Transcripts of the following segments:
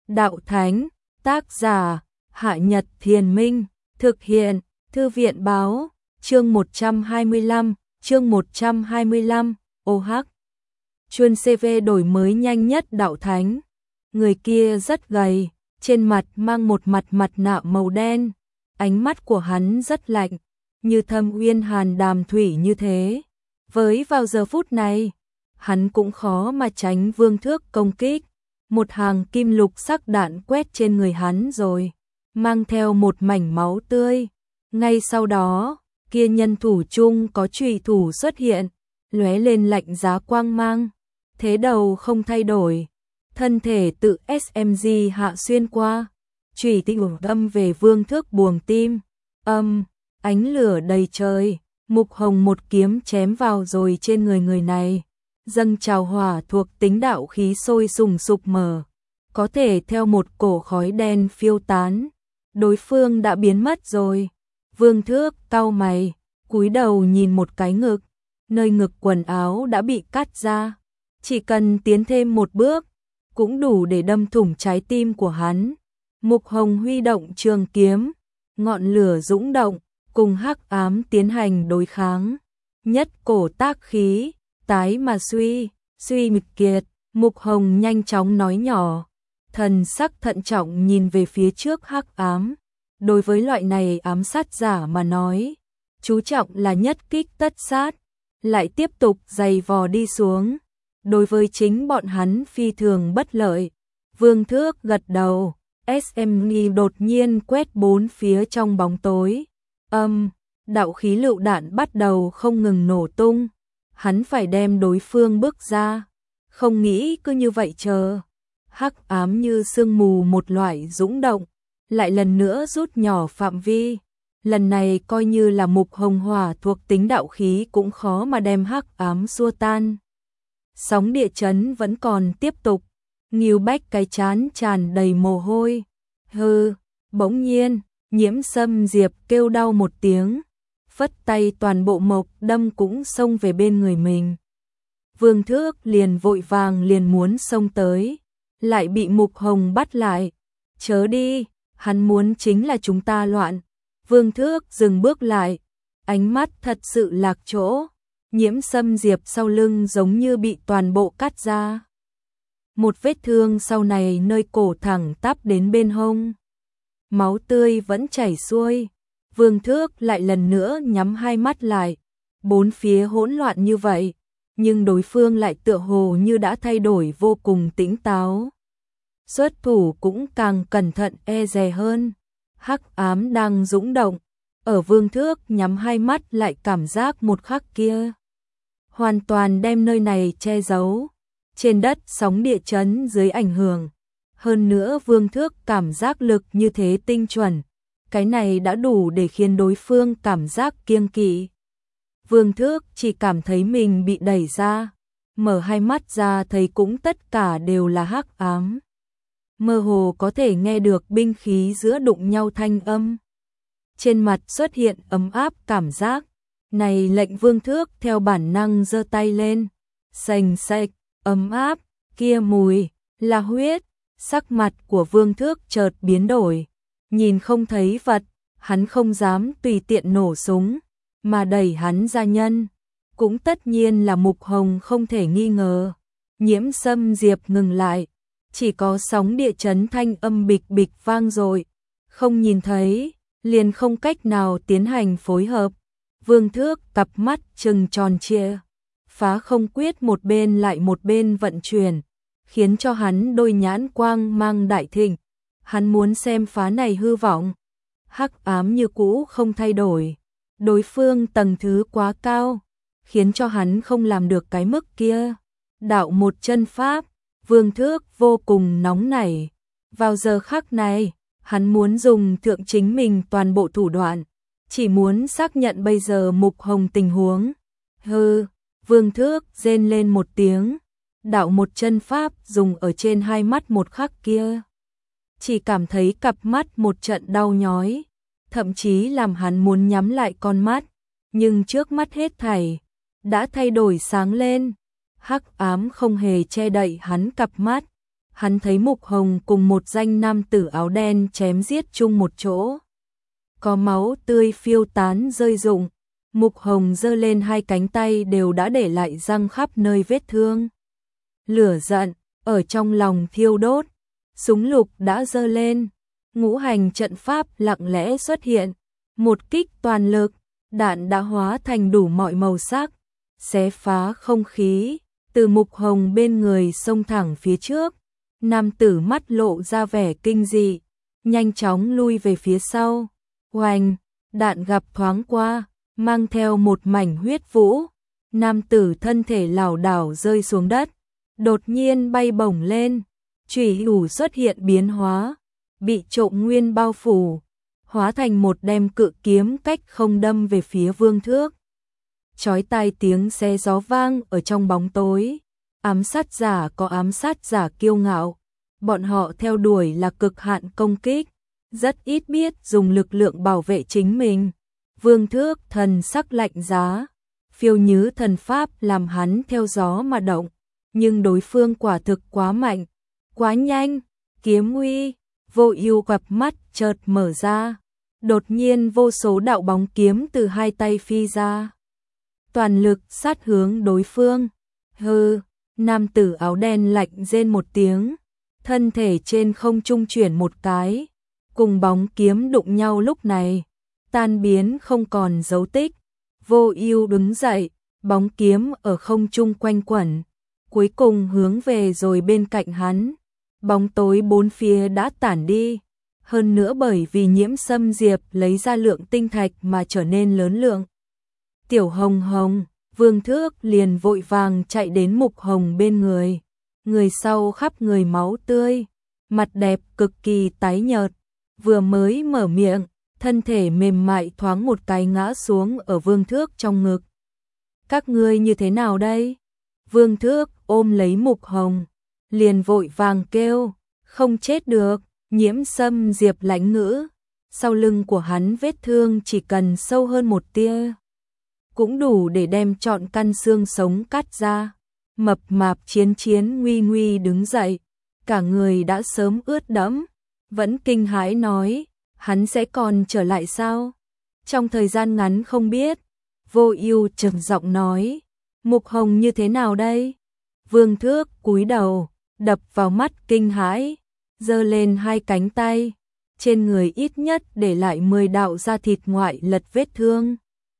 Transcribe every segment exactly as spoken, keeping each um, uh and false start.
đạo thánh, tác giả, Hạ Nhật Thiền Minh, thực hiện, Thư viện báo, chương một trăm hai mươi lăm, chương một trăm hai mươi lăm, ô hát. Chuân xê vê đổi mới nhanh nhất đạo thánh. Người kia rất gầy, trên mặt mang một mặt mặt nạ màu đen, ánh mắt của hắn rất lạnh, như thâm uyên hàn đàm thủy như thế. Với vào giờ phút này, hắn cũng khó mà tránh Vương Thước công kích. Một hàng kim lục sắc đạn quét trên người hắn rồi, mang theo một mảnh máu tươi. Ngay sau đó, kia nhân thủ chung có chùy thủ xuất hiện, lóe lên lạnh giá quang mang. Thế đầu không thay đổi, thân thể tự ét em giê hạ xuyên qua, chùy tinh đâm về Vương Thước buồng tim. Âm, ánh lửa đầy trời, Mục Hồng một kiếm chém vào rồi trên người người này. Dâng trào hỏa thuộc tính đạo khí sôi sùng sục mở, có thể theo một cổ khói đen phiêu tán. Đối phương đã biến mất rồi. Vương Thước cau mày, cúi đầu nhìn một cái ngực, nơi ngực quần áo đã bị cắt ra. Chỉ cần tiến thêm một bước, cũng đủ để đâm thủng trái tim của hắn. Mục Hồng huy động trường kiếm, ngọn lửa dũng động, cùng hắc ám tiến hành đối kháng. Nhất cổ tác khí, tái mà suy, suy mịch kiệt. Mục Hồng nhanh chóng nói nhỏ, thần sắc thận trọng nhìn về phía trước hắc ám. Đối với loại này ám sát giả mà nói, chú trọng là nhất kích tất sát, lại tiếp tục giày vò đi xuống. Đối với chính bọn hắn phi thường bất lợi. Vương Thước gật đầu, ét em giê đột nhiên quét bốn phía trong bóng tối. Âm, đạo khí lựu đạn bắt đầu không ngừng nổ tung. Hắn phải đem đối phương bước ra, không nghĩ cứ như vậy chờ. Hắc ám như sương mù một loại dũng động, lại lần nữa rút nhỏ phạm vi. Lần này coi như là Mục Hồng hỏa thuộc tính đạo khí cũng khó mà đem hắc ám xua tan. Sóng địa chấn vẫn còn tiếp tục, Ngưu Bách cái chán tràn đầy mồ hôi. Hừ, bỗng nhiên, Nhiễm Sâm Diệp kêu đau một tiếng, phất tay toàn bộ mộc đâm cũng xông về bên người mình. Vương Thước liền vội vàng liền muốn xông tới, lại bị Mục Hồng bắt lại. Chớ đi, hắn muốn chính là chúng ta loạn. Vương Thước dừng bước lại, ánh mắt thật sự lạc chỗ. Nhiễm Sâm Diệp sau lưng giống như bị toàn bộ cắt ra. Một vết thương sau này nơi cổ thẳng tắp đến bên hông. Máu tươi vẫn chảy xuôi. Vương Thước lại lần nữa nhắm hai mắt lại. Bốn phía hỗn loạn như vậy, nhưng đối phương lại tựa hồ như đã thay đổi vô cùng tỉnh táo. Xuất thủ cũng càng cẩn thận e dè hơn. Hắc ám đang dũng động, ở Vương Thước nhắm hai mắt lại cảm giác một khắc kia hoàn toàn đem nơi này che giấu. Trên đất sóng địa chấn dưới ảnh hưởng, hơn nữa Vương Thước cảm giác lực như thế tinh chuẩn, cái này đã đủ để khiến đối phương cảm giác kiêng kỵ. Vương Thước chỉ cảm thấy mình bị đẩy ra, mở hai mắt ra thấy cũng tất cả đều là hắc ám. Mơ hồ có thể nghe được binh khí giữa đụng nhau thanh âm. Trên mặt xuất hiện ấm áp cảm giác, này lệnh Vương Thước theo bản năng giơ tay lên. Sành sạch, ấm áp, kia mùi, là huyết. Sắc mặt của Vương Thước chợt biến đổi, nhìn không thấy vật, hắn không dám tùy tiện nổ súng, mà đẩy hắn ra nhân. Cũng tất nhiên là Mục Hồng không thể nghi ngờ. Nhiễm Sâm Diệp ngừng lại, chỉ có sóng địa chấn thanh âm bịch bịch vang dội, không nhìn thấy, liền không cách nào tiến hành phối hợp. Vương Thước cặp mắt trừng tròn trịa, phá không quyết một bên lại một bên vận chuyển, khiến cho hắn đôi nhãn quang mang đại thịnh. Hắn muốn xem phá này hư vọng. Hắc ám như cũ không thay đổi, đối phương tầng thứ quá cao, khiến cho hắn không làm được cái mức kia. Đạo một chân pháp, Vương Thước vô cùng nóng nảy. Vào giờ khắc này, hắn muốn dùng thượng chính mình toàn bộ thủ đoạn, chỉ muốn xác nhận bây giờ Mục Hồng tình huống. Hừ, Vương Thước rên lên một tiếng, đạo một chân pháp dùng ở trên hai mắt một khắc kia. Chỉ cảm thấy cặp mắt một trận đau nhói, thậm chí làm hắn muốn nhắm lại con mắt, nhưng trước mắt hết thảy đã thay đổi sáng lên. Hắc ám không hề che đậy hắn cặp mắt, hắn thấy Mục Hồng cùng một danh nam tử áo đen chém giết chung một chỗ. Có máu tươi phiêu tán rơi rụng, Mục Hồng giơ lên hai cánh tay đều đã để lại răng khắp nơi vết thương. Lửa giận ở trong lòng thiêu đốt, súng lục đã giơ lên, ngũ hành trận pháp lặng lẽ xuất hiện, một kích toàn lực, đạn đã hóa thành đủ mọi màu sắc, xé phá không khí, từ Mục Hồng bên người xông thẳng phía trước. Nam tử mắt lộ ra vẻ kinh dị, nhanh chóng lui về phía sau. Oanh, đạn gặp thoáng qua, mang theo một mảnh huyết vũ. Nam tử thân thể lảo đảo rơi xuống đất, đột nhiên bay bổng lên, chủy thủ xuất hiện biến hóa, bị trộm nguyên bao phủ, hóa thành một đem cự kiếm cách không đâm về phía Vương Thước. Chói tai tiếng xe gió vang ở trong bóng tối. Ám sát giả có ám sát giả kiêu ngạo, bọn họ theo đuổi là cực hạn công kích, rất ít biết dùng lực lượng bảo vệ chính mình. Vương Thước thần sắc lạnh giá, phiêu nhứ thần pháp làm hắn theo gió mà động, nhưng đối phương quả thực quá mạnh, quá nhanh. Kiếm uy, Vô Ưu cặp mắt chợt mở ra, đột nhiên vô số đạo bóng kiếm từ hai tay phi ra, toàn lực sát hướng đối phương. Hừ, nam tử áo đen lạnh rên một tiếng, thân thể trên không trung chuyển một cái, cùng bóng kiếm đụng nhau lúc này, tan biến không còn dấu tích. Vô Ưu đứng dậy, bóng kiếm ở không trung quanh quẩn, cuối cùng hướng về rồi bên cạnh hắn. Bóng tối bốn phía đã tản đi, hơn nữa bởi vì Nhiễm Sâm Diệp lấy ra lượng tinh thạch mà trở nên lớn lượng. Tiểu Hồng Hồng, Vương Thước liền vội vàng chạy đến Mục Hồng bên người, người sau khắp người máu tươi, mặt đẹp cực kỳ tái nhợt, vừa mới mở miệng, thân thể mềm mại thoáng một cái ngã xuống ở Vương Thước trong ngực. Các ngươi như thế nào đây? Vương Thước ôm lấy Mục Hồng, liền vội vàng kêu, không chết được. Nhiễm Sâm Diệp lãnh ngữ, sau lưng của hắn vết thương chỉ cần sâu hơn một tia, cũng đủ để đem trọn căn xương sống cắt ra. Mập mạp Chiến Chiến nguy nguy đứng dậy, cả người đã sớm ướt đẫm, vẫn kinh hãi nói, hắn sẽ còn trở lại sao? Trong thời gian ngắn không biết. Vô Ưu trầm giọng nói, Mục Hồng như thế nào đây? Vương Thước cúi đầu, đập vào mắt kinh hãi, giơ lên hai cánh tay, trên người ít nhất để lại mười đạo da thịt ngoại lật vết thương.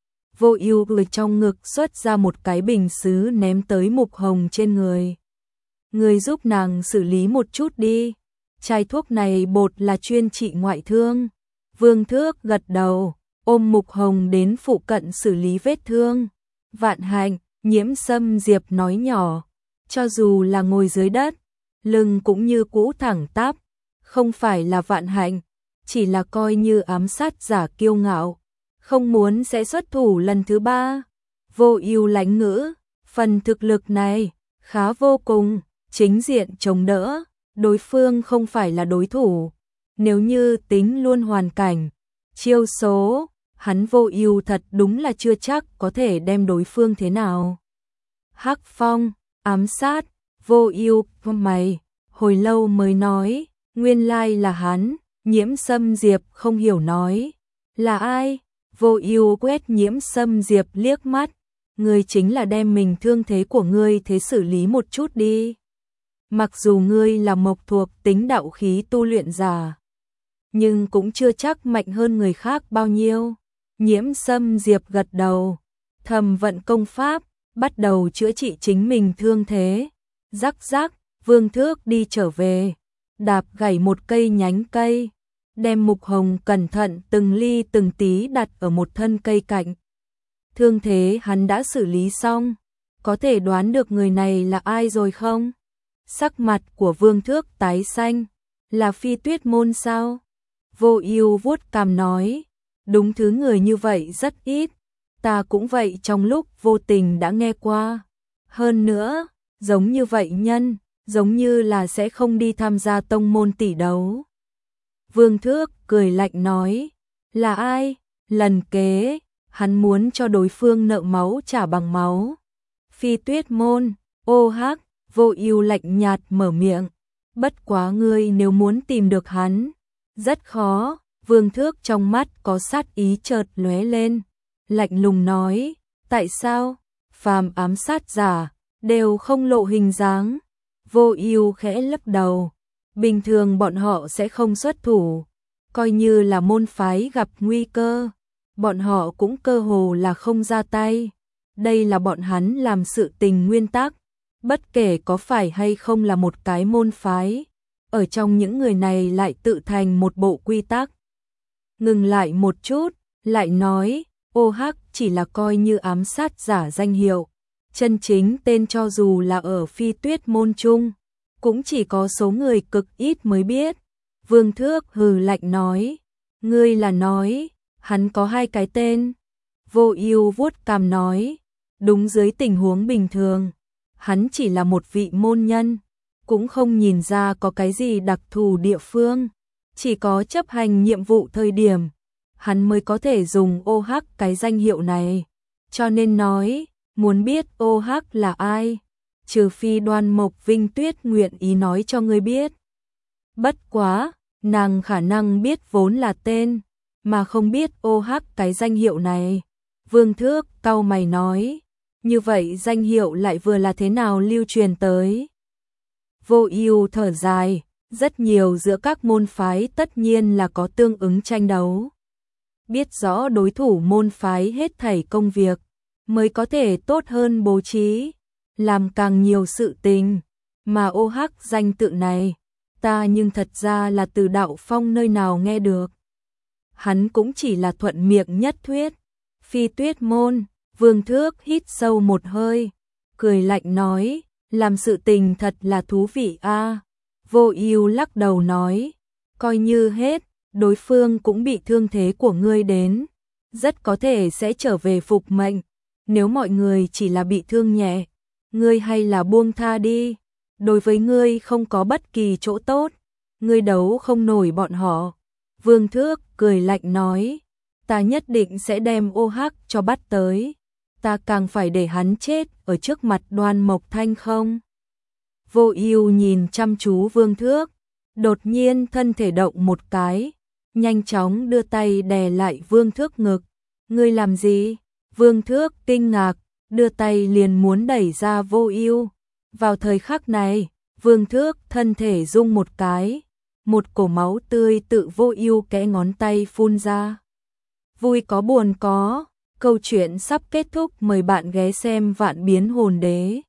Vô Ưu từ trong ngực xuất ra một cái bình sứ ném tới Mục Hồng trên người. Người giúp nàng xử lý một chút đi, chai thuốc này bột là chuyên trị ngoại thương. Vương Thước gật đầu, ôm Mục Hồng đến phụ cận xử lý vết thương. Vạn hạnh, Nhiễm Sâm Diệp nói nhỏ, cho dù là ngồi dưới đất, lưng cũng như cũ thẳng tắp, không phải là vạn hạnh, chỉ là coi như ám sát giả kiêu ngạo, không muốn sẽ xuất thủ lần thứ ba. Vô Ưu lãnh ngữ, phần thực lực này khá vô cùng, chính diện chống đỡ, đối phương không phải là đối thủ. Nếu như tính luôn hoàn cảnh, chiêu số, hắn Vô Ưu thật đúng là chưa chắc có thể đem đối phương thế nào. Hắc Phong, ám sát, Vô Ưu mày, hồi lâu mới nói, nguyên lai là hắn. Nhiễm Sâm Diệp không hiểu nói, là ai? Vô Ưu quét Nhiễm Sâm Diệp liếc mắt, ngươi chính là đem mình thương thế của ngươi thế xử lý một chút đi. Mặc dù ngươi là mộc thuộc tính đạo khí tu luyện giả, nhưng cũng chưa chắc mạnh hơn người khác bao nhiêu. Nhiễm Sâm Diệp gật đầu, thầm vận công pháp, bắt đầu chữa trị chính mình thương thế. Rắc rắc, Vương Thước đi trở về, đạp gãy một cây nhánh cây, đem Mục Hồng cẩn thận từng ly từng tí đặt ở một thân cây cạnh. Thương thế hắn đã xử lý xong, có thể đoán được người này là ai rồi không? Sắc mặt của Vương Thước tái xanh, là Phi Tuyết môn sao? Vô Ưu vuốt cằm nói, đúng thứ người như vậy rất ít, ta cũng vậy trong lúc vô tình đã nghe qua. Hơn nữa, giống như vậy nhân, giống như là sẽ không đi tham gia tông môn tỷ đấu. Vương Thước cười lạnh nói, là ai? Lần kế, hắn muốn cho đối phương nợ máu trả bằng máu. Phi Tuyết môn, ô hắc, Vô Ưu lạnh nhạt mở miệng, Bất quá ngươi nếu muốn tìm được hắn, rất khó. Vương Thước trong mắt có sát ý chợt lóe lên, lạnh lùng nói, tại sao? Phàm ám sát giả đều không lộ hình dáng. Vô Ưu khẽ lắc đầu, bình thường bọn họ sẽ không xuất thủ, coi như là môn phái gặp nguy cơ, bọn họ cũng cơ hồ là không ra tay. Đây là bọn hắn làm sự tình nguyên tắc, bất kể có phải hay không là một cái môn phái, ở trong những người này lại tự thành một bộ quy tắc. Ngừng lại một chút, lại nói, ô hắc chỉ là coi như ám sát giả danh hiệu, chân chính tên cho dù là ở Phi Tuyết môn chung, cũng chỉ có số người cực ít mới biết. Vương Thước hừ lạnh nói, ngươi là nói, hắn có hai cái tên. Vô Ưu vuốt cằm nói, đúng dưới tình huống bình thường, hắn chỉ là một vị môn nhân, cũng không nhìn ra có cái gì đặc thù địa phương, chỉ có chấp hành nhiệm vụ thời điểm, hắn mới có thể dùng ô hắc cái danh hiệu này. Cho nên nói, muốn biết ô hắc là ai, trừ phi Đoan Mộc Vinh Tuyết nguyện ý nói cho ngươi biết. Bất quá, nàng khả năng biết vốn là tên, mà không biết ô hắc cái danh hiệu này. Vương Thước cau mày nói, như vậy danh hiệu lại vừa là thế nào lưu truyền tới? Vô Ưu thở dài, rất nhiều giữa các môn phái tất nhiên là có tương ứng tranh đấu. Biết rõ đối thủ môn phái hết thảy công việc, mới có thể tốt hơn bố trí, làm càng nhiều sự tình. Mà ô hắc danh tự này, ta nhưng thật ra là từ Đạo Phong nơi nào nghe được. Hắn cũng chỉ là thuận miệng nhất thuyết. Phi Tuyết môn, Vương Thước hít sâu một hơi, cười lạnh nói, làm sự tình thật là thú vị a. À. Vô Ưu lắc đầu nói, coi như hết, đối phương cũng bị thương thế của ngươi đến, rất có thể sẽ trở về phục mệnh. Nếu mọi người chỉ là bị thương nhẹ, ngươi hay là buông tha đi, đối với ngươi không có bất kỳ chỗ tốt, ngươi đấu không nổi bọn họ. Vương Thước cười lạnh nói, ta nhất định sẽ đem ô hắc cho bắt tới, ta càng phải để hắn chết ở trước mặt Đoan Mộc Thanh không. Vô Ưu nhìn chăm chú Vương Thước, đột nhiên thân thể động một cái, nhanh chóng đưa tay đè lại Vương Thước ngực. Ngươi làm gì? Vương Thước kinh ngạc, đưa tay liền muốn đẩy ra Vô Ưu. Vào thời khắc này, Vương Thước thân thể rung một cái, một cổ máu tươi tự Vô Ưu kẽ ngón tay phun ra. Vui có buồn có, câu chuyện sắp kết thúc, mời bạn ghé xem Vạn Biến Hồn Đế.